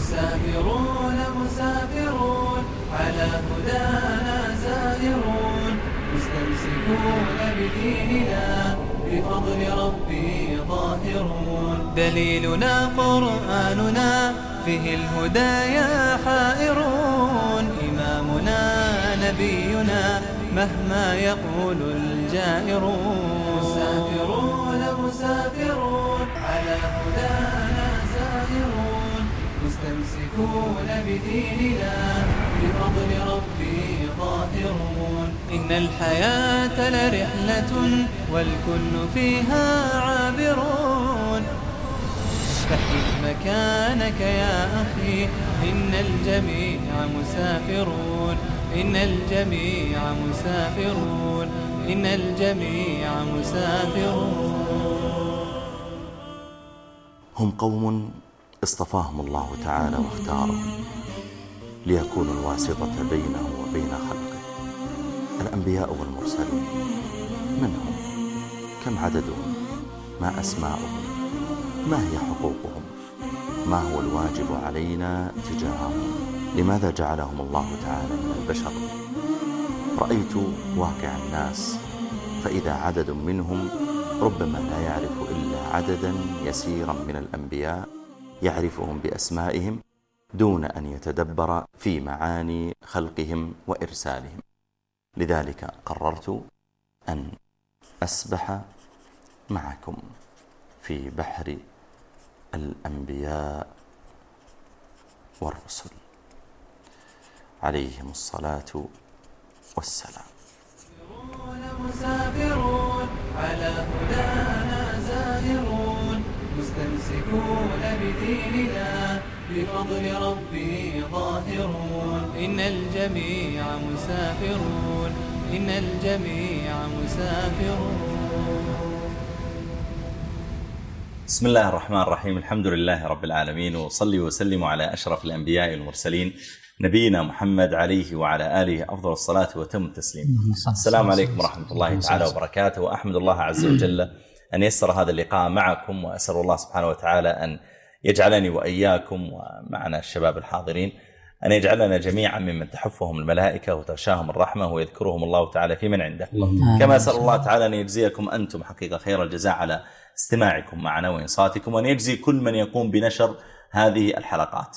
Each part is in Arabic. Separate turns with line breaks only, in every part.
مسافرون مسافرون على هدانا سائرون مستمسكون بديننا بفضل ربي ظاهرون دليلنا قرآننا فيه الهدايا حائرون إمامنا نبينا مهما يقول الجائرون مسافرون مسافرون على هدانا سائرون مستمسكون بديننا بفضل ربي ظاهرون إن الحياة لرحلة والكل فيها عابرون فاحرص مكانك يا أخي إن الجميع مسافرون إن الجميع مسافرون إن الجميع مسافرون.
هم قوم اصطفاهم الله تعالى واختارهم ليكونوا الواسطة بينه وبين خلقه، الأنبياء والمرسلين. من هم؟ كم عددهم؟ ما أسماؤهم؟ ما هي حقوقهم؟ ما هو الواجب علينا تجاههم؟ لماذا جعلهم الله تعالى من البشر؟ رأيت واقع الناس، فإذا عدد منهم ربما لا يعرف إلا عددا يسيرا من الأنبياء يعرفهم بأسمائهم دون أن يتدبر في معاني خلقهم وإرسالهم. لذلك قررت أن أسبح معكم في بحر الأنبياء والرسل عليهم الصلاة والسلام.
مسافرون على هدانا زاهرون مستمسكون بديننا بفضل ربي ظاهرون إن الجميع مسافرون إن الجميع مسافرون.
بسم الله الرحمن الرحيم. الحمد لله رب العالمين، وصلي وسلم على أشرف الأنبياء والمرسلين نبينا محمد عليه وعلى آله أفضل الصلاة وتم التسليم. السلام عليكم ورحمة الله تعالى وبركاته، وأحمد الله عز وجل أن يسر هذا اللقاء معكم، وأسأل الله سبحانه وتعالى أن يجعلني وإياكم ومعنا الشباب الحاضرين أن يجعلنا جميعا ممن تحفهم الملائكة وتغشاهم الرحمة ويذكرهم الله تعالى في من عنده، كما أسأل الله تعالى أن يجزيكم أنتم حقيقة خير الجزاء على استماعكم معنا وإنصاتكم، وأن يجزي كل من يقوم بنشر هذه الحلقات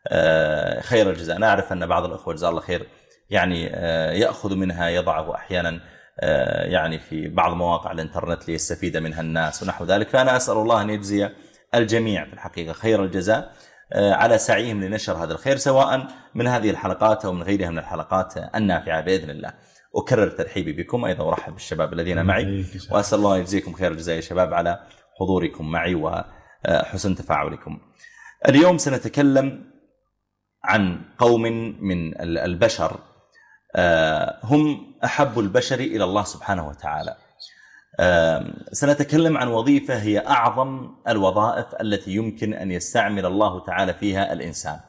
خير الجزاء. نعرف أن بعض الأخوة جزاه الله خير يعني يأخذ منها يضعه أحيانا يعني في بعض مواقع الإنترنت ليستفيد منها الناس ونحو ذلك، فأنا أسأل الله أن يجزي الجميع في الحقيقة خير الجزاء على سعيهم لنشر هذا الخير، سواء من هذه الحلقات أو من غيرها من الحلقات النافعة بإذن الله. أكرر ترحيبي بكم أيضا، وأرحب بالشباب الذين معي، وأسأل الله أن يجزيكم خير الجزاء يا شباب على حضوركم معي وحسن تفاعلكم. اليوم سنتكلم عن قوم من البشر هم أحب البشر إلى الله سبحانه وتعالى. سنتكلم عن وظيفة هي أعظم الوظائف التي يمكن أن يستعمل الله تعالى فيها الإنسان.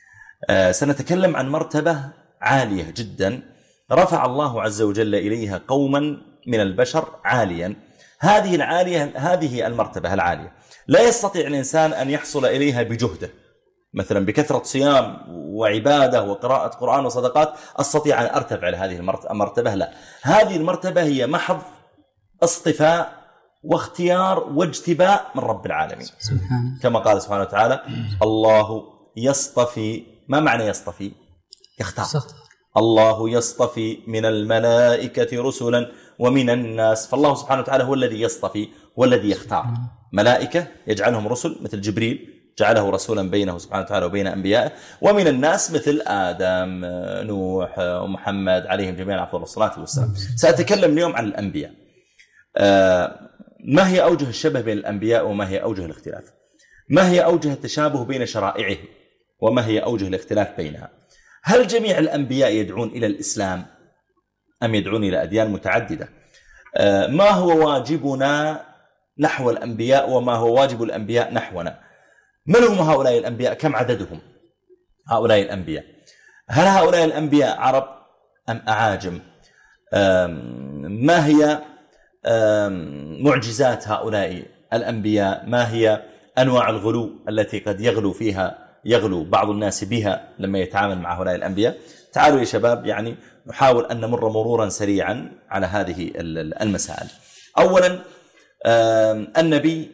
سنتكلم عن مرتبة عالية جدا رفع الله عز وجل إليها قوما من البشر عاليا. هذه المرتبة العالية لا يستطيع الإنسان أن يحصل إليها بجهده، مثلا بكثرة صيام وعبادة وقراءة قرآن وصدقات أستطيع أن أرتفع لهذه المرتبة. لا، هذه المرتبة هي محض اصطفاء واختيار واجتباء من رب العالمين، كما قال سبحانه وتعالى: الله يصطفي. ما معنى يصطفي؟ يختار. الله يصطفي من الملائكة رسلا ومن الناس. فالله سبحانه وتعالى هو الذي يصطفي، هو الذي يختار. ملائكة يجعلهم رسل مثل جبريل جعله رسولا بينه سبحانه وتعالى وبين أنبيائه، ومن الناس مثل آدم، نوح ومحمد عليهم جميعا أفضل الصلاة والسلام. سأتكلم اليوم عن الأنبياء. ما هي أوجه الشبه بين الأنبياء وما هي أوجه الاختلاف؟ ما هي أوجه التشابه بين شرائعهم وما هي أوجه الاختلاف بينها؟ هل جميع الأنبياء يدعون إلى الإسلام أم يدعون إلى أديان متعددة؟ ما هو واجبنا نحو الأنبياء وما هو واجب الأنبياء نحونا؟ من هم هؤلاء الأنبياء؟ كم عددهم هؤلاء الأنبياء؟ هل هؤلاء الأنبياء عرب أم أعاجم؟ ما هي معجزات هؤلاء الأنبياء؟ ما هي أنواع الغلو التي قد يغلو فيها يغلو بعض الناس بها لما يتعامل مع هؤلاء الأنبياء. تعالوا يا شباب يعني نحاول أن نمر مرورا سريعا على هذه المسائل. أولا النبي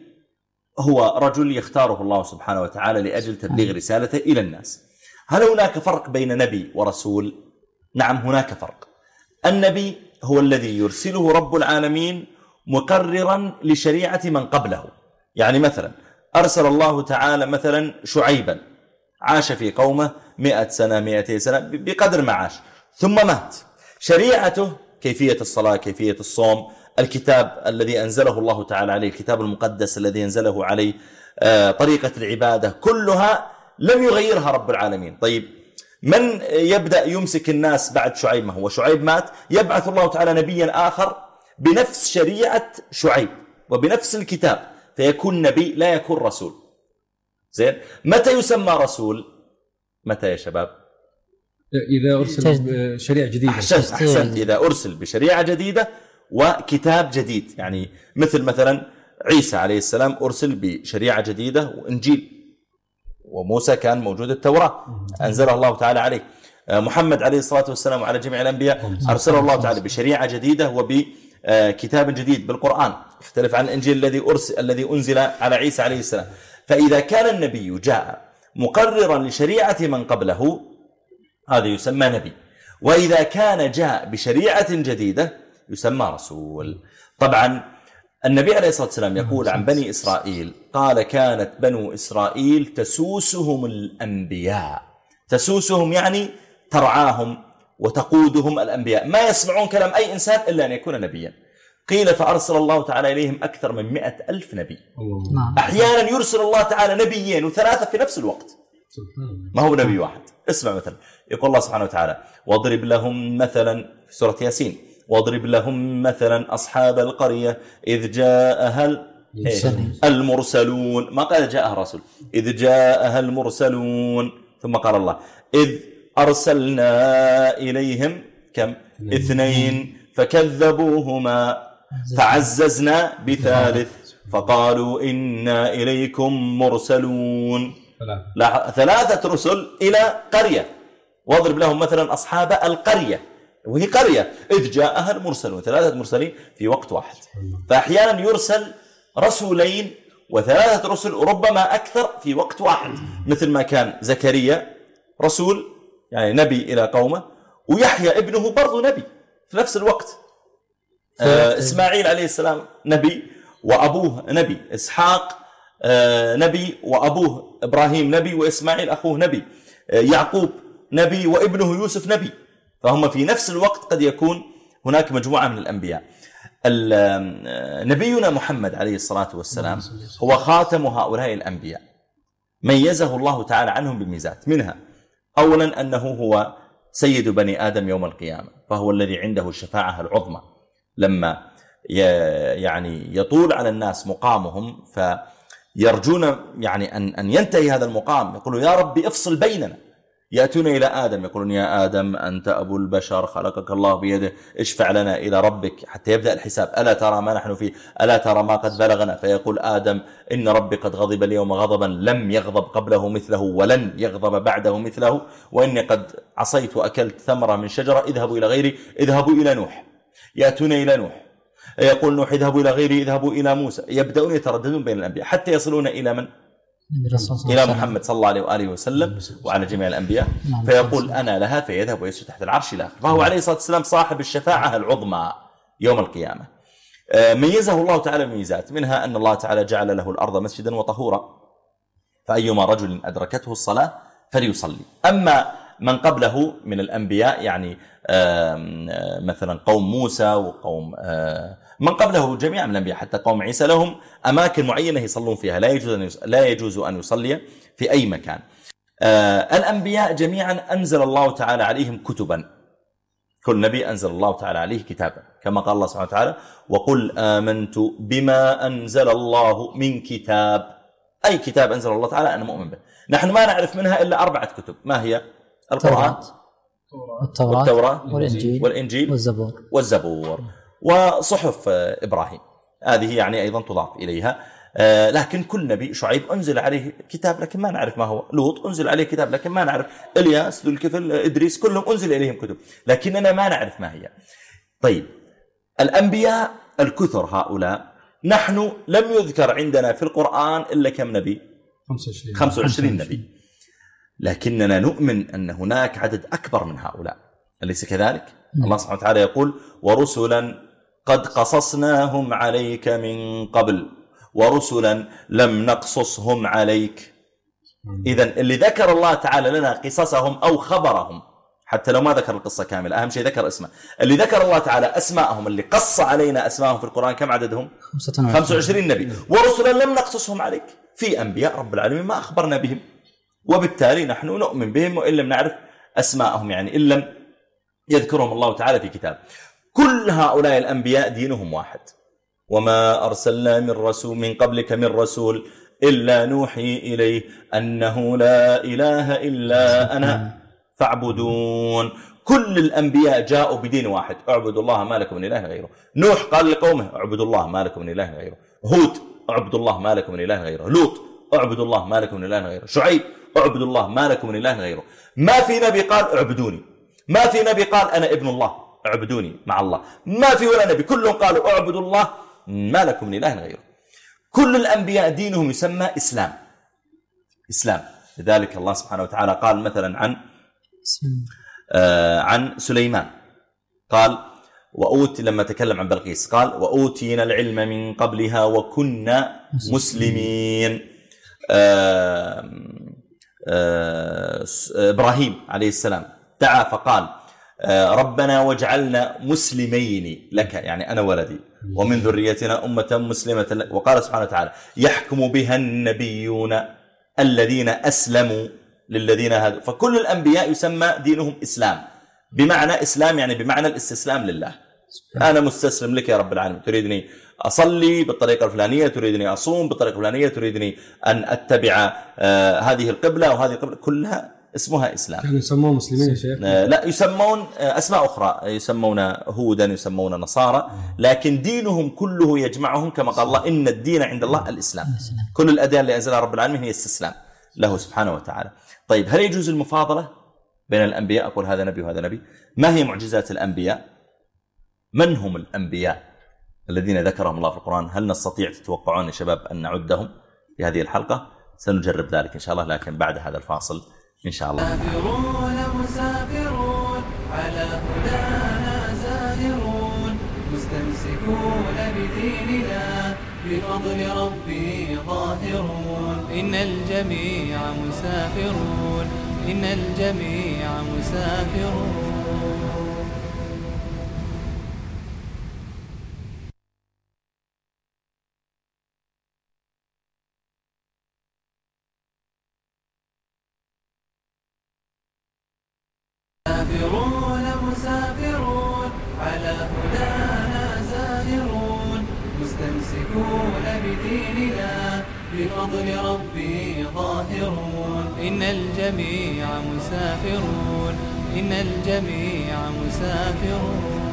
هو رجل يختاره الله سبحانه وتعالى لأجل تبليغ رسالته إلى الناس. هل هناك فرق بين نبي ورسول؟ نعم هناك فرق. النبي هو الذي يرسله رب العالمين مقررا لشريعة من قبله. يعني مثلا أرسل الله تعالى مثلا شعيبا، عاش في قومه 100 سنة 200 سنة بقدر ما عاش، ثم مات. شريعته كيفية الصلاة، كيفية الصوم، الكتاب الذي أنزله الله تعالى عليه، الكتاب المقدس الذي أنزله عليه، طريقة العبادة، كلها لم يغيرها رب العالمين. طيب من يبدأ يمسك الناس بعد شعيب؟ ما هو شعيب مات، يبعث الله تعالى نبيا آخر بنفس شريعة شعيب وبنفس الكتاب، فيكون نبي لا يكون رسول. زين، متى يسمى رسول؟ متى يا شباب؟
إذا أرسل بشريعة جديدة.
أحسنت، إذا أرسل بشريعة جديدة وكتاب جديد. يعني مثلا عيسى عليه السلام أرسل بشريعة جديدة وإنجيل، وموسى كان موجود التوراة أنزلها الله تعالى عليه. محمد عليه الصلاة والسلام وعلى جميع الأنبياء أرسله الله تعالى بشريعة جديدة وبكتاب جديد بالقرآن، يختلف عن الإنجيل الذي أنزل على عيسى عليه السلام. فإذا كان النبي جاء مقررا لشريعة من قبله هذا يسمى نبي، وإذا كان جاء بشريعة جديدة يسمى رسول. طبعا النبي عليه الصلاة والسلام يقول عن بني إسرائيل، قال كانت بنو إسرائيل تسوسهم الأنبياء. تسوسهم يعني ترعاهم وتقودهم الأنبياء، ما يسمعون كلام أي إنسان إلا أن يكون نبيا. قيل فأرسل الله تعالى إليهم أكثر من 100,000 نبي. أحيانا يرسل الله تعالى نبيين وثلاثة في نفس الوقت، ما هو نبي واحد. اسمع مثلا يقول الله سبحانه وتعالى واضرب لهم مثلا في سورة ياسين، واضرب لهم مثلا أصحاب القرية إذ جاءها المرسلون، ما قال جاءها الرسول، إذ جاءها المرسلون. ثم قال الله إذ أرسلنا إليهم كم؟ 2 فكذبوهما فعززنا ب3 فقالوا إنا إليكم مرسلون. 3 رسل إلى قرية. واضرب لهم مثلا أصحاب القرية، وهي قرية، إذ جاءها المرسلون، 3 مرسلين في وقت واحد. فأحيانا يرسل رسولين و3 رسل وربما أكثر في وقت واحد، مثل ما كان زكريا رسول يعني نبي إلى قومه، ويحيى ابنه برضو نبي في نفس الوقت. إسماعيل عليه السلام نبي وأبوه نبي، إسحاق نبي وأبوه إبراهيم نبي، وإسماعيل أخوه نبي، يعقوب نبي وابنه يوسف نبي. فهم في نفس الوقت قد يكون هناك مجموعة من الأنبياء. نبينا محمد عليه الصلاة والسلام هو خاتم هؤلاء الأنبياء، ميزه الله تعالى عنهم بميزات، منها أولا أنه هو سيد بني آدم يوم القيامة، فهو الذي عنده الشفاعة العظمى. لما يعني يطول على الناس مقامهم فيرجون يعني أن ينتهي هذا المقام، يقولوا يا ربي افصل بيننا. يأتون إلى آدم يقولون يا آدم أنت أبو البشر، خلقك الله بيده، اشفع لنا إلى ربك حتى يبدأ الحساب. ألا ترى ما نحن فيه، ألا ترى ما قد بلغنا. فيقول آدم إن ربي قد غضب اليوم غضبا لم يغضب قبله مثله ولن يغضب بعده مثله، وإني قد عصيت وأكلت ثمرة من شجرة، اذهبوا إلى غيري، اذهبوا إلى نوح. يأتون إلى نوح، يقول نوح اذهبوا إلى غيري، اذهبوا إلى موسى. يبدأون يترددون بين الأنبياء حتى يصلون إلى من؟ إلى محمد صلى الله عليه وآله وسلم وعلى جميع الأنبياء. فيقول أنا لها، فيذهب ويسجد تحت العرش الآخر. فهو عليه الصلاة والسلام صاحب الشفاعة العظمى يوم القيامة. ميزه الله تعالى بميزات، منها أن الله تعالى جعل له الأرض مسجدا وطهورا، فأيما رجل أدركته الصلاة فليصلي. أما من قبله من الأنبياء يعني مثلا قوم موسى وقوم من قبله جميعا من الأنبياء حتى قوم عيسى، لهم أماكن معينة يصلون فيها، لا يجوز أن يصلي في أي مكان. الأنبياء جميعا أنزل الله تعالى عليهم كتبا، كل نبي أنزل الله تعالى عليه كتابا، كما قال الله سبحانه وتعالى وقل آمنت بما أنزل الله من كتاب. أي كتاب أنزل الله تعالى أنا مؤمن به. نحن ما نعرف منها إلا 4 كتب، ما هي؟ القرآن والتوراة والإنجيل والزبور وصحف إبراهيم، هذه يعني أيضا تضاف إليها. لكن كل نبي، شعيب أنزل عليه كتاب لكن ما نعرف ما هو، لوط أنزل عليه كتاب لكن ما نعرف، إلياس ذو الكفل، إدريس، كلهم أنزل إليهم كتب لكننا ما نعرف ما هي. طيب الأنبياء الكثر هؤلاء، نحن لم يذكر عندنا في القرآن إلا كم نبي؟ 25 نبي، لكننا نؤمن أن هناك عدد أكبر من هؤلاء، أليس كذلك؟ الله سبحانه وتعالى يقول ورسلا قد قصصناهم عليك من قبل ورسلا لم نقصصهم عليك. إذن اللي ذكر الله تعالى لنا قصصهم أو خبرهم، حتى لو ما ذكر القصة كاملة، أهم شيء ذكر اسمه، اللي ذكر الله تعالى أسماءهم، اللي قص علينا أسماءهم في القرآن كم عددهم؟ 25 نبي. ورسلا لم نقصصهم عليك، في أنبياء رب العالمين ما أخبرنا بهم، وبالتالي نحن نؤمن بهم وإن لم نعرف أسماءهم، يعني إن لم يذكرهم الله تعالى في كتاب. كل هؤلاء الأنبياء دينهم واحد، وما أرسلنا من رسول من قبلك من رسول إلا نوحي إليه أنه لا إله إلا أنا فاعبدون. كل الأنبياء جاءوا بدين واحد، اعبدوا الله ما لكم من إله غيره. نوح قال لقومه اعبدوا الله ما لكم من إله غيره. هود اعبدوا الله ما لكم من إله غيره. لوط اعبدوا الله ما لكم من إله غيره. شعيب اعبدوا الله ما لكم من إله غيره. ما في نبي قال اعبدوني، ما في نبي قال أنا ابن الله اعبدوني مع الله، ما في ولا نبي، كلهم قالوا اعبدوا الله ما لكم من إله غيره. كل الأنبياء دينهم يسمى إسلام. لذلك الله سبحانه وتعالى قال مثلا عن سليمان، قال لما تكلم عن بلقيس قال وأوتينا العلم من قبلها وكنا مسلمين. إبراهيم عليه السلام دعا فقال ربنا واجعلنا مسلمين لك، يعني أنا ولدي، ومن ذريتنا أمة مسلمة لك. وقال سبحانه وتعالى يحكم بها النبيون الذين أسلموا للذين هادوا. فكل الأنبياء يسمى دينهم إسلام، بمعنى إسلام يعني بمعنى الاستسلام لله. أنا مستسلم لك يا رب العالمين، تريدني أصلي بالطريقة الفلانية، تريدني أصوم بالطريقة الفلانية، تريدني أن أتبع هذه القبلة وهذه القبلة، كلها اسمها إسلام.
كانوا يسمون مسلمين يا شيخ؟
لا، يسمون أسماء أخرى، يسمون هودا، يسمون نصارى، لكن دينهم كله يجمعهم كما قال الله إن الدين عند الله الإسلام. كل الأديان اللي أنزلها رب العالمين هي استسلام له سبحانه وتعالى. طيب هل يجوز المفاضلة بين الأنبياء؟ أقول هذا نبي وهذا نبي. ما هي معجزات الأنبياء؟ من هم الأنبياء الذين ذكرهم الله في القرآن؟ هل نستطيع تتوقعون يا شباب أن نعدهم في هذه الحلقة؟ سنجرب ذلك إن شاء الله، لكن بعد هذا الفاصل إن شاء الله.
مسافرون على هدانا زاهرون، مستمسكون بديننا بفضل ربي ظاهرون. إن الجميع مسافرون، إن الجميع مسافرون. مسافرون على هدانا زاهرون، مستمسكون بديننا بفضل ربي ظاهرون. إن الجميع مسافرون، إن الجميع مسافرون.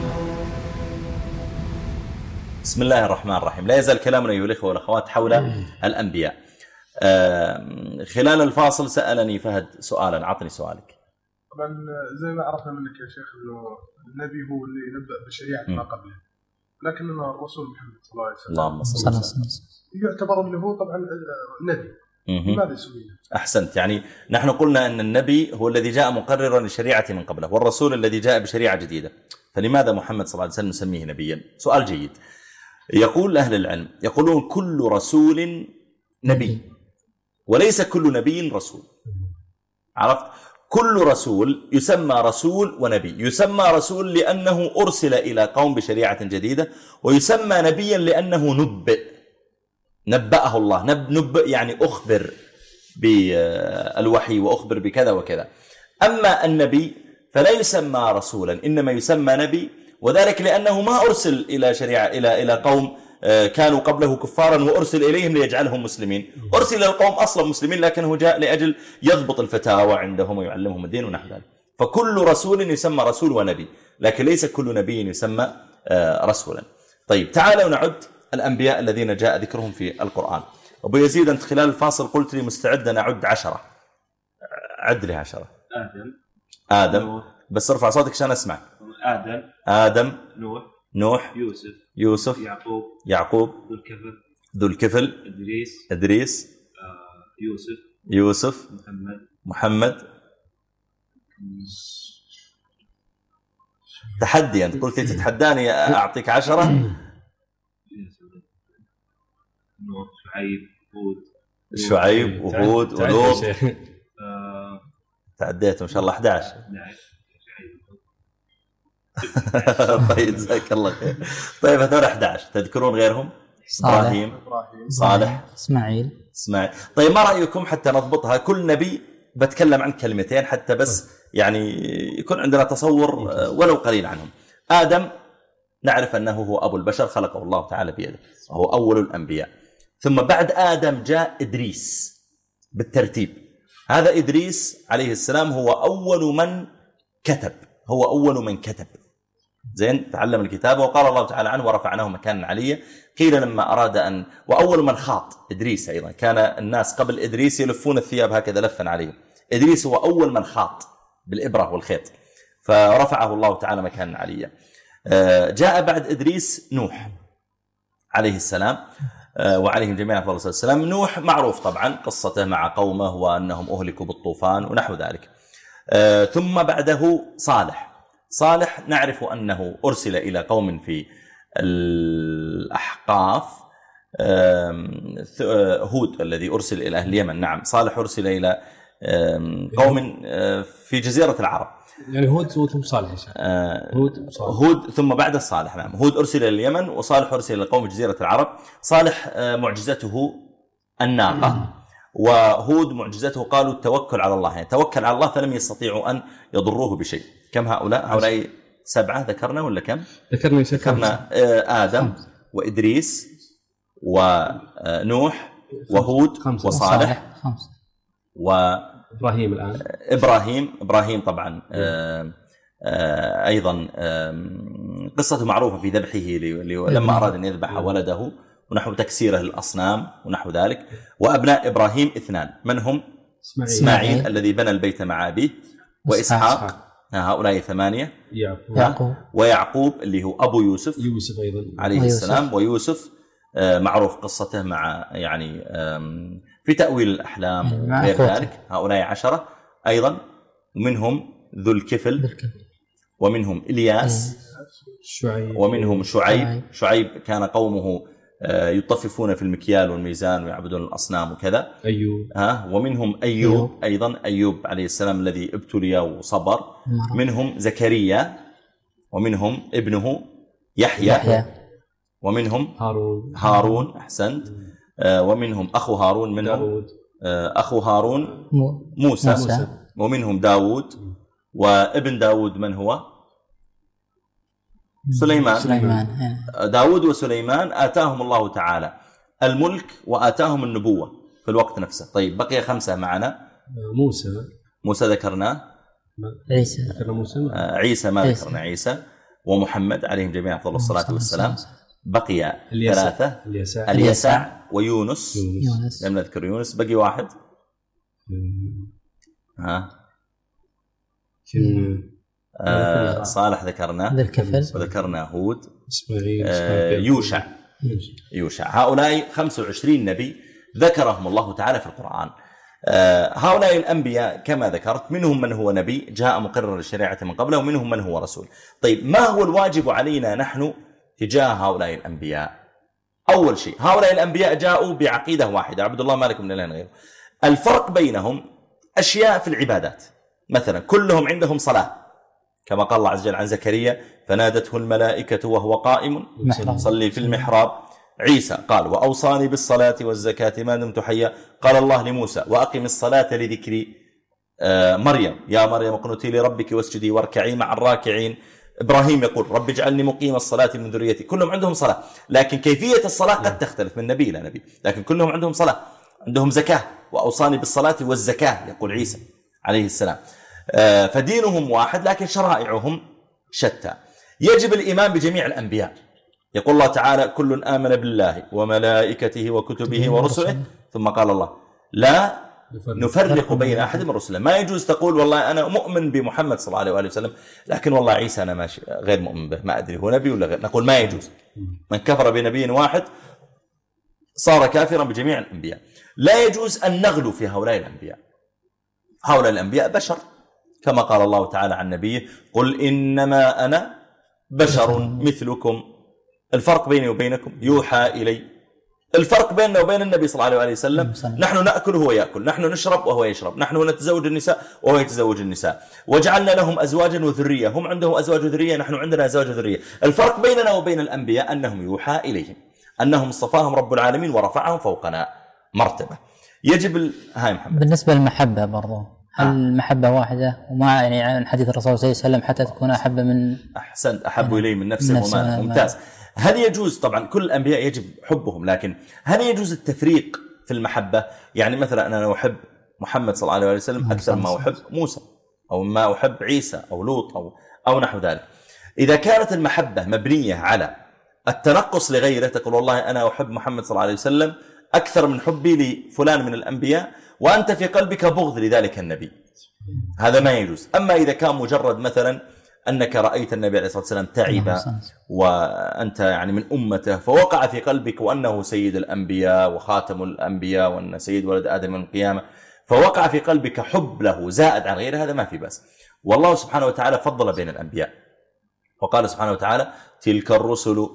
بسم الله الرحمن الرحيم. لا يزال كلامنا أيها الأخوة والأخوات حول الأنبياء. خلال الفاصل سألني فهد سؤالا، عطني سؤالك.
طبعا زي ما عرفنا منك يا شيخ انه النبي هو اللي ينبأ بشريعه ما قبله، لكننا الرسول محمد صلى الله عليه وسلم
اللهم صل وسلم
يعتبر اللي هو طبعا نبي. لماذا يسميه؟
أحسنت. يعني نحن قلنا أن النبي هو الذي جاء مقررا للشريعة من قبله، والرسول الذي جاء بشريعة جديدة، فلماذا محمد صلى الله عليه وسلم نسميه نبيا؟ سؤال جيد. يقول أهل العلم يقولون كل رسول نبي وليس كل نبي رسول. عرفت؟ كل رسول يسمى رسول ونبي. يسمى رسول لأنه أرسل إلى قوم بشريعة جديدة، ويسمى نبيا لأنه نبأه الله. نبأ يعني أخبر بالوحي وأخبر بكذا وكذا. أما النبي فلا يسمى رسولا، إنما يسمى نبي، وذلك لأنه ما أرسل إلى شريعة إلى قوم كانوا قبله كفارا وأرسل إليهم ليجعلهم مسلمين. أرسل القوم أصلا مسلمين، لكنه جاء لأجل يضبط الفتاوى عندهم ويعلمهم الدين ونحو ذلك. فكل رسول يسمى رسول ونبي، لكن ليس كل نبي يسمى رسولا. طيب تعالوا نعد الأنبياء الذين جاء ذكرهم في القرآن. أبو يزيد، أنت خلال الفاصل قلت لي مستعد أن أعد 10، عد لي 10. آدم بس ارفع صوتك عشان أسمع. آدم نوح يوسف يعقوب ذو الكفل إدريس يوسف محمد. تحدي، أنت قلت تتحداني أعطيك 10. شعيب وهود ولوط. تعديت ما شاء الله 11. طيب جزاك الله خير. طيب هذول 11 تذكرون غيرهم؟ إبراهيم صالح إسماعيل. طيب ما رأيكم حتى نضبطها، كل نبي بتكلم عن كلمتين حتى بس يعني يكون عندنا تصور ولو قليل عنهم. آدم نعرف أنه هو أبو البشر، خلقه الله تعالى بيده وهو أول الأنبياء. ثم بعد آدم جاء إدريس بالترتيب. هذا إدريس عليه السلام هو أول من كتب زين، تعلم الكتابة، وقال الله تعالى عنه ورفعناه مكانا عليا. قيل لما أراد أن وأول من خاط إدريس أيضا، كان الناس قبل إدريس يلفون الثياب هكذا لفا عليه، إدريس هو أول من خاط بالإبرة والخيط، فرفعه الله تعالى مكانا عليا. جاء بعد إدريس نوح عليه السلام وعليهم جميعا أفضل الصلاة والسلام. نوح معروف طبعا قصته مع قومه وأنهم أهلكوا بالطوفان ونحو ذلك. ثم بعده صالح نعرف أنه أرسل إلى قوم في الأحقاف. هود الذي أرسل إلى أهل اليمن. نعم صالح أرسل إلى قوم في جزيرة العرب.
يعني هود ثم صالح.
هود ثم بعد صالح. نعم هود أرسل إلى اليمن وصالح أرسل إلى قوم جزيرة العرب. صالح معجزته الناقة، وهود معجزته قالوا التوكل على الله، يعني توكل على الله فلم يستطيعوا أن يضروه بشيء. كم هؤلاء 7 ذكرنا ولا كم؟ ذكرنا آدم وإدريس ونوح وهود وصالح
وإبراهيم. الآن
إبراهيم طبعا أيضا قصته معروفة في ذبحه لما أراد أن يذبح ولده ونحو تكسيره الأصنام ونحو ذلك. وأبناء إبراهيم 2، من هم؟ إسماعيل الذي بنى البيت مع أبيه، وإسحاق، هؤلاء 8. ويعقوب اللي هو أبو يوسف
أيضا
عليه السلام. ويوسف معروف قصته مع يعني في تأويل الأحلام غير ذلك. هؤلاء 10 أيضا، ومنهم ذو الكفل، ومنهم إلياس، ومنهم شعيب كان قومه يطففون في المكيال والميزان ويعبدون الأصنام وكذا. ومنهم أيوب أيضا، أيوب عليه السلام الذي ابتلي وصبر. منهم زكريا، ومنهم ابنه يحيى. ومنهم هارون أحسنت. ومنهم أخو هارون، منهم أخو هارون موسى. ومنهم داود، وابن داود من هو؟ سليمان. داود وسليمان آتاهم الله تعالى الملك وآتاهم النبوة في الوقت نفسه. طيب بقي 5 معنا. موسى ذكرناه. عيسى ما ذكرنا عيسى. ومحمد عليهم جميعا أفضل الصلاة والسلام. بقي 3، اليسع ويونس. لم نذكر يونس. بقي 1. صالح ذكرنا، وذكرنا هود، يوشع. هؤلاء 25 نبي ذكرهم الله تعالى في القرآن. هؤلاء الأنبياء كما ذكرت منهم من هو نبي جاء مقرر الشريعة من قبله، ومنهم من هو رسول. طيب ما هو الواجب علينا نحن تجاه هؤلاء الأنبياء؟ أول شيء هؤلاء الأنبياء جاءوا بعقيدة واحدة، عبد الله ما لكم من إله غيره. الفرق بينهم أشياء في العبادات، مثلا كلهم عندهم صلاة كما قال الله عز وجل عن زكريا فنادته الملائكة وهو قائم صلي في المحراب. عيسى قال وأوصاني بالصلاة والزكاة ما دمت حيا. قال الله لموسى وأقم الصلاة لذكري. مريم يا مريم اقنتي لربك واسجدي واركعي مع الراكعين. إبراهيم يقول رب اجعلني مقيم الصلاة من ذريتي. كلهم عندهم صلاة، لكن كيفية الصلاة قد تختلف من نبي إلى نبي، لكن كلهم عندهم صلاة. عندهم زكاة، وأوصاني بالصلاة والزكاة يقول عيسى عليه السلام. فدينهم واحد لكن شرائعهم شتى. يجب الإيمان بجميع الأنبياء. يقول الله تعالى كل آمن بالله وملائكته وكتبه ورسله، ثم قال الله لا نفرق بين أحد من رسله. ما يجوز تقول والله أنا مؤمن بمحمد صلى الله عليه وآله وسلم لكن والله عيسى أنا ماشي غير مؤمن به، ما أدري هو نبي ولا غير. نقول ما يجوز، من كفر بنبي واحد صار كافرا بجميع الأنبياء. لا يجوز أن نغلو في هؤلاء الأنبياء. هؤلاء الأنبياء بشر، كما قال الله تعالى عن نبيه قل إنما أنا بشر مثلكم، الفرق بيني وبينكم يوحى إلي. الفرق بيننا وبين النبي صلى الله عليه وسلم نحن نأكل وهو يأكل، نحن نشرب وهو يشرب، نحن نتزوج النساء وهو يتزوج النساء، وجعلنا لهم أزواجا وذرية، هم عندهم أزواج وذرية، نحن عندنا أزواج وذرية. الفرق بيننا وبين الأنبياء أنهم يوحى إليهم، أنهم اصطفاهم رب العالمين ورفعهم فوقنا مرتبة. يجب هاي محمد.
بالنسبة للمحبة برضو، هل المحبة واحدة وما يعني عن حديث الرسول صلى الله عليه وسلم حتى تكون أحب من
أحسنت أحب إليه من نفسه وماله. ممتاز. هل يجوز؟ طبعا كل الأنبياء يجب حبهم، لكن هل يجوز التفريق في المحبة؟ يعني مثلا أنا أحب محمد صلى الله عليه وسلم أكثر ما أحب موسى أو ما أحب عيسى أو لوط أو نحو ذلك. إذا كانت المحبة مبنية على التنقص لغيره، تقول والله أنا أحب محمد صلى الله عليه وسلم أكثر من حبي لفلان من الأنبياء وأنت في قلبك بغض لذلك النبي، هذا ما يجوز. أما إذا كان مجرد مثلا أنك رأيت النبي عليه الصلاة والسلام تعب وأنت يعني من أمته فوقع في قلبك وأنه سيد الأنبياء وخاتم الأنبياء وأن سيد ولد آدم من القيامة، فوقع في قلبك حب له زائد عن غيره، هذا ما في بأس. والله سبحانه وتعالى فضل بين الأنبياء، وقال سبحانه وتعالى تلك الرسل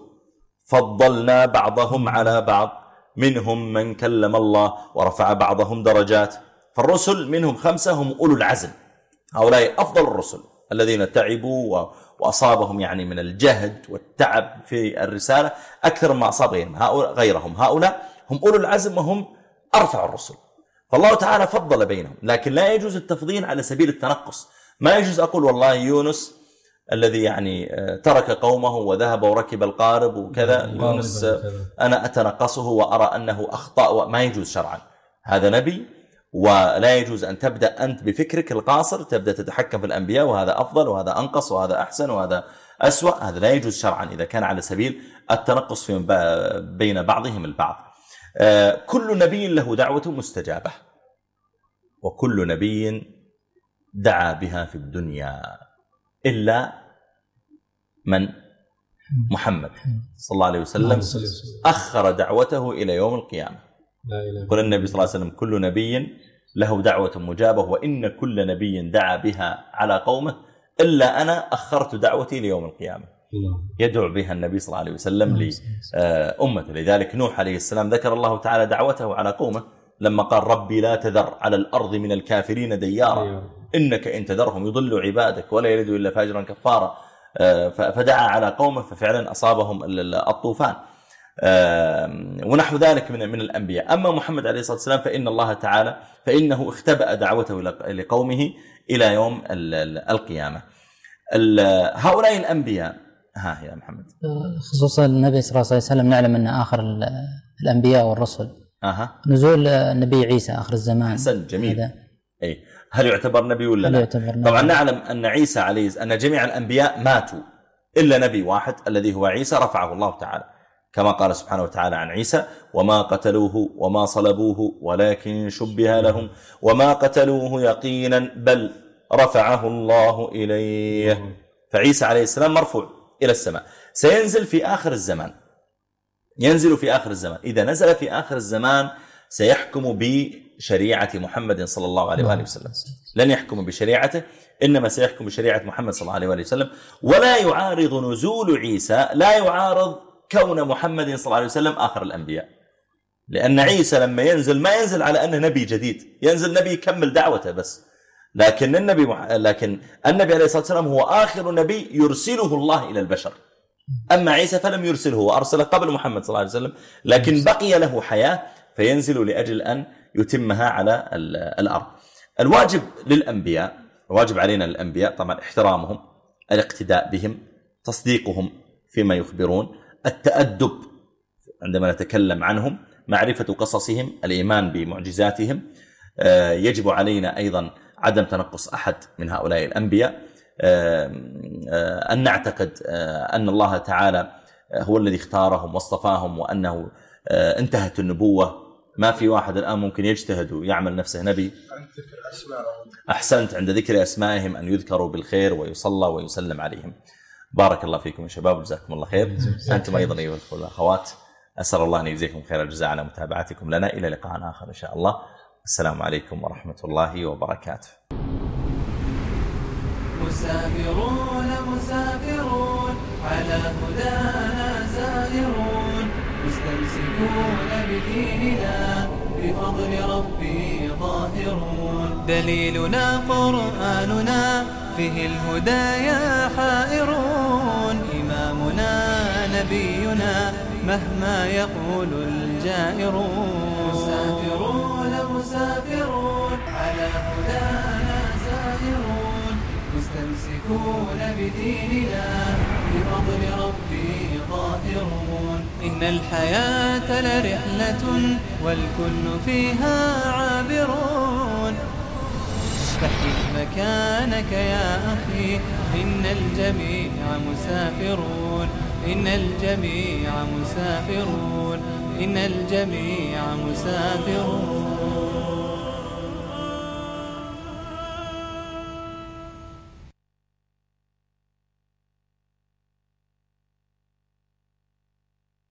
فضلنا بعضهم على بعض منهم من كلم الله ورفع بعضهم درجات. فالرسل منهم 5 هم أولو العزم، هؤلاء أفضل الرسل الذين تعبوا وأصابهم يعني من الجهد والتعب في الرسالة أكثر ما أصاب غيرهم. هؤلاء هم أولو العزم وهم أرفع الرسل، فالله تعالى فضل بينهم. لكن لا يجوز التفضيل على سبيل التنقص. ما يجوز أقول والله يونس الذي يعني ترك قومه وذهب وركب القارب وكذا، يونس أنا أتنقصه وأرى أنه أخطأ، ما يجوز شرعا. هذا نبي، ولا يجوز أن تبدأ أنت بفكرك القاصر تبدأ تتحكم في الأنبياء وهذا أفضل وهذا أنقص وهذا أحسن وهذا أسوأ. هذا لا يجوز شرعا إذا كان على سبيل التنقص بين بعضهم البعض. كل نبي له دعوة مستجابة، وكل نبي دعا بها في الدنيا إلا من محمد صلى الله عليه وسلم أخر دعوته إلى يوم القيامة. قال النبي صلى الله عليه وسلم كل نبي له دعوة مجابة وإن كل نبي دعا بها على قومه إلا أنا أخرت دعوتي ليوم القيامة. يدعو بها النبي صلى الله عليه وسلم لأمته. لذلك نوح عليه السلام ذكر الله تعالى دعوته على قومه لما قال ربي لا تذر على الأرض من الكافرين ديارا إنك إن تذرهم يضلوا عبادك ولا يلدوا إلا فاجرا كفارا. فدعا على قومه ففعلا أصابهم الطوفان ونحو ذلك من الأنبياء. أما محمد عليه الصلاة والسلام فإن الله تعالى فإنه اختبأ دعوته لقومه إلى يوم القيامة. هؤلاء الأنبياء يا محمد
خصوصا النبي صلى الله عليه وسلم نعلم أن آخر الأنبياء والرسل نزول النبي عيسى آخر الزمان.
حسن جميل. هل يعتبر نبي ولا لا؟ طبعا نعلم أن عيسى أن جميع الأنبياء ماتوا إلا نبي واحد الذي هو عيسى رفعه الله تعالى، كما قال سبحانه وتعالى عن عيسى وما قتلوه وما صلبوه ولكن شبه لهم وما قتلوه يقينا بل رفعه الله إليه. فعيسى عليه السلام مرفوع إلى السماء، سينزل في آخر الزمان، ينزل في آخر الزمان. إذا نزل في آخر الزمان سيحكم بشريعة محمد صلى الله عليه وآله وسلم، لن يحكم بشريعته إنما سيحكم بشريعة محمد صلى الله عليه وآله وسلم. ولا يعارض نزول عيسى، لا يعارض كون محمد صلى الله عليه وسلم آخر الأنبياء، لأن عيسى لما ينزل ما ينزل على أنه نبي جديد، ينزل نبي يكمل دعوته بس. لكن النبي عليه الصلاة والسلام هو آخر نبي يرسله الله إلى البشر. أما عيسى فلم يرسله وأرسله قبل محمد صلى الله عليه وسلم، لكن بقي له حياة فينزل لأجل أن يتمها على الأرض. الواجب للأنبياء، واجب علينا الأنبياء طبعا احترامهم، الاقتداء بهم، تصديقهم فيما يخبرون، التأدب عندما نتكلم عنهم، معرفة قصصهم، الإيمان بمعجزاتهم. يجب علينا أيضا عدم تنقص أحد من هؤلاء الأنبياء، أن نعتقد أن الله تعالى هو الذي اختارهم واصطفاهم، وأنه انتهت النبوة، ما في واحد الآن ممكن يجتهد ويعمل نفسه نبي. أحسنت، عند ذكر أسمائهم أن يذكروا بالخير ويصلى ويسلم عليهم. بارك الله فيكم يا شباب، جزاكم الله خير. أنتم أيضا أيها الأخوات، أسأل الله أن يجزيكم خير الجزاء على متابعتكم لنا. إلى لقاء آخر إن شاء الله. السلام عليكم ورحمة الله وبركاته.
مسافرون مسافرون على هدانا سائرون، مستمسكون بديننا بفضل ربي ظاهرون. دليلنا قرآننا فيه الهدايا حائرون، إمامنا نبينا مهما يقول الجائرون. مسافرون مسافرون على هدانا سائرون، مستمسكون بديننا بفضل ربي ظاهرون. إن الحياة لرحلة والكل فيها عابرون، فاحجز مكانك يا أخي، إن الجميع مسافرون، إن الجميع مسافرون، إن الجميع مسافرون.